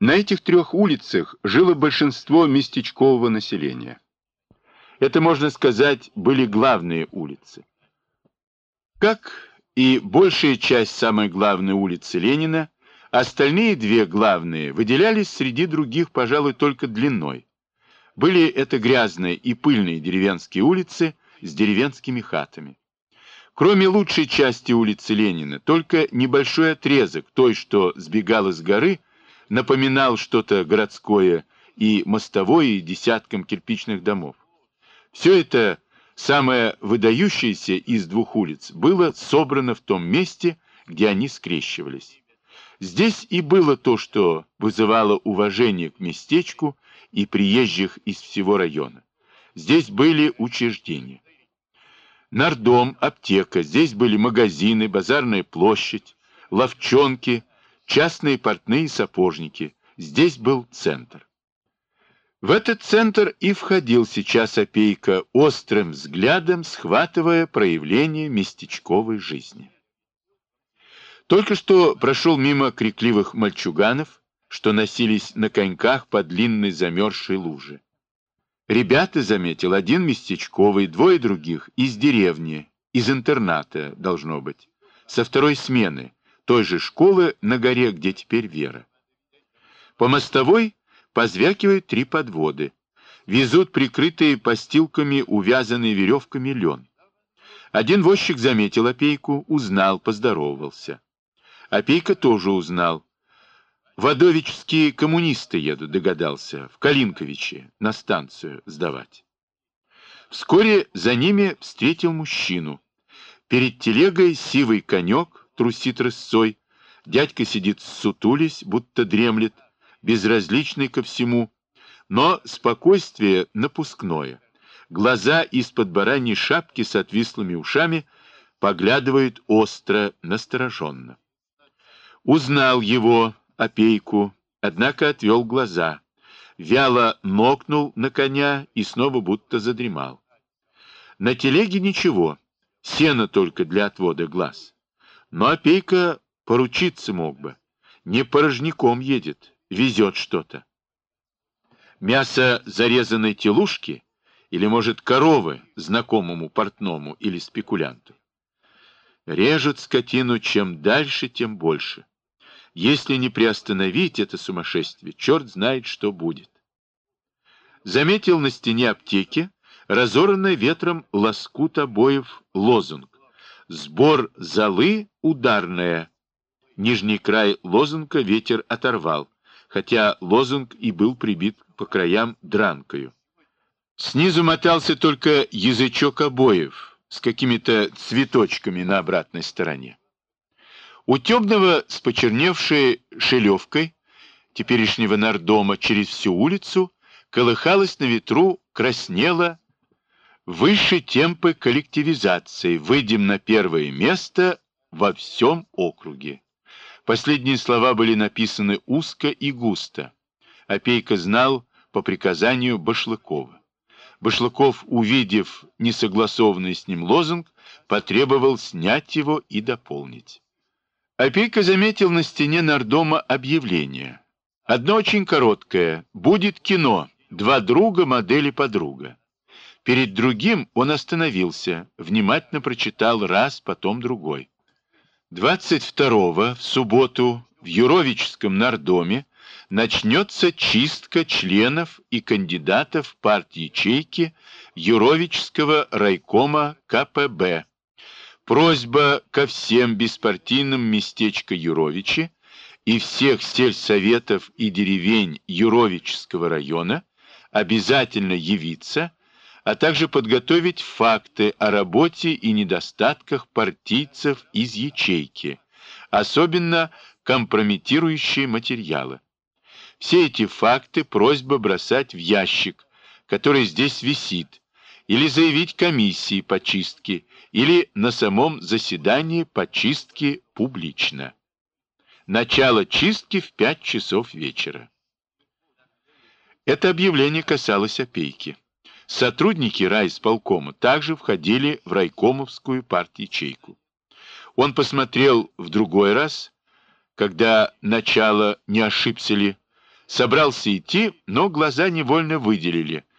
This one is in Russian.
На этих трех улицах жило большинство местечкового населения. Это, можно сказать, были главные улицы. Как и большая часть самой главной улицы Ленина, остальные две главные выделялись среди других, пожалуй, только длиной. Были это грязные и пыльные деревенские улицы с деревенскими хатами. Кроме лучшей части улицы Ленина, только небольшой отрезок той, что сбегала с горы, напоминал что-то городское и мостовое и десяткам кирпичных домов. Все это, самое выдающееся из двух улиц, было собрано в том месте, где они скрещивались. Здесь и было то, что вызывало уважение к местечку и приезжих из всего района. Здесь были учреждения. Нардом, аптека, здесь были магазины, базарная площадь, лавчонки, частные портные и сапожники. Здесь был центр. В этот центр и входил сейчас Опейко, острым взглядом схватывая проявление местечковой жизни. Только что прошел мимо крикливых мальчуганов, что носились на коньках по длинной замерзшей луже. Ребята, заметил, один местечковый, двое других из деревни, из интерната, должно быть, со второй смены, той же школы на горе, где теперь Вера. По мостовой позвякивают три подводы, везут прикрытые постилками, увязанные веревками лен. Один возчик заметил Опейку, узнал, поздоровался. Опейка тоже узнал. Водовические коммунисты едут, догадался, в Калинковичи на станцию сдавать. Вскоре за ними встретил мужчину. Перед телегой сивый конек трусит рысцой, дядька сидит ссутулясь, будто дремлет, безразличный ко всему, но спокойствие напускное. Глаза из-под бараньей шапки с отвислыми ушами поглядывают остро, настороженно. Узнал его, Опейку, однако отвел глаза, вяло нокнул на коня и снова будто задремал. На телеге ничего, сено только для отвода глаз. Но Опейка поручиться мог бы, не порожняком едет, везет что-то. Мясо зарезанной телушки или, может, коровы знакомому портному или спекулянту. Режут скотину чем дальше, тем больше. Если не приостановить это сумасшествие, черт знает, что будет. Заметил на стене аптеки разорванный ветром лоскут обоев лозунг. Сбор золы ударная. Нижний край лозунга ветер оторвал, хотя лозунг и был прибит по краям дранкою. Снизу мотался только язычок обоев с какими-то цветочками на обратной стороне. У темного с почерневшей шелевкой теперешнего нардома через всю улицу колыхалась на ветру, краснела выше темпы коллективизации, выйдем на первое место во всем округе. Последние слова были написаны узко и густо. Опейка знал по приказанию Башлыкова. Башлыков, увидев несогласованный с ним лозунг, потребовал снять его и дополнить. Опейка заметил на стене нардома объявление. Одно очень короткое. Будет кино. Два друга, модели подруга. Перед другим он остановился, внимательно прочитал раз, потом другой. 22-го, в субботу, в Юровическом нардоме начнется чистка членов и кандидатов парт-ячейки Юровического райкома КПБ. Просьба ко всем беспартийным местечка Юровичи и всех сельсоветов и деревень Юровического района обязательно явиться, а также подготовить факты о работе и недостатках партийцев из ячейки, особенно компрометирующие материалы. Все эти факты просьба бросать в ящик, который здесь висит, или заявить комиссии по чистке, или на самом заседании по чистке публично. Начало чистки в 5 часов вечера. Это объявление касалось Опейки. Сотрудники райисполкома также входили в райкомовскую парт-ячейку. Он посмотрел в другой раз, когда начало не ошибся ли, Собрался идти, но глаза невольно выделили.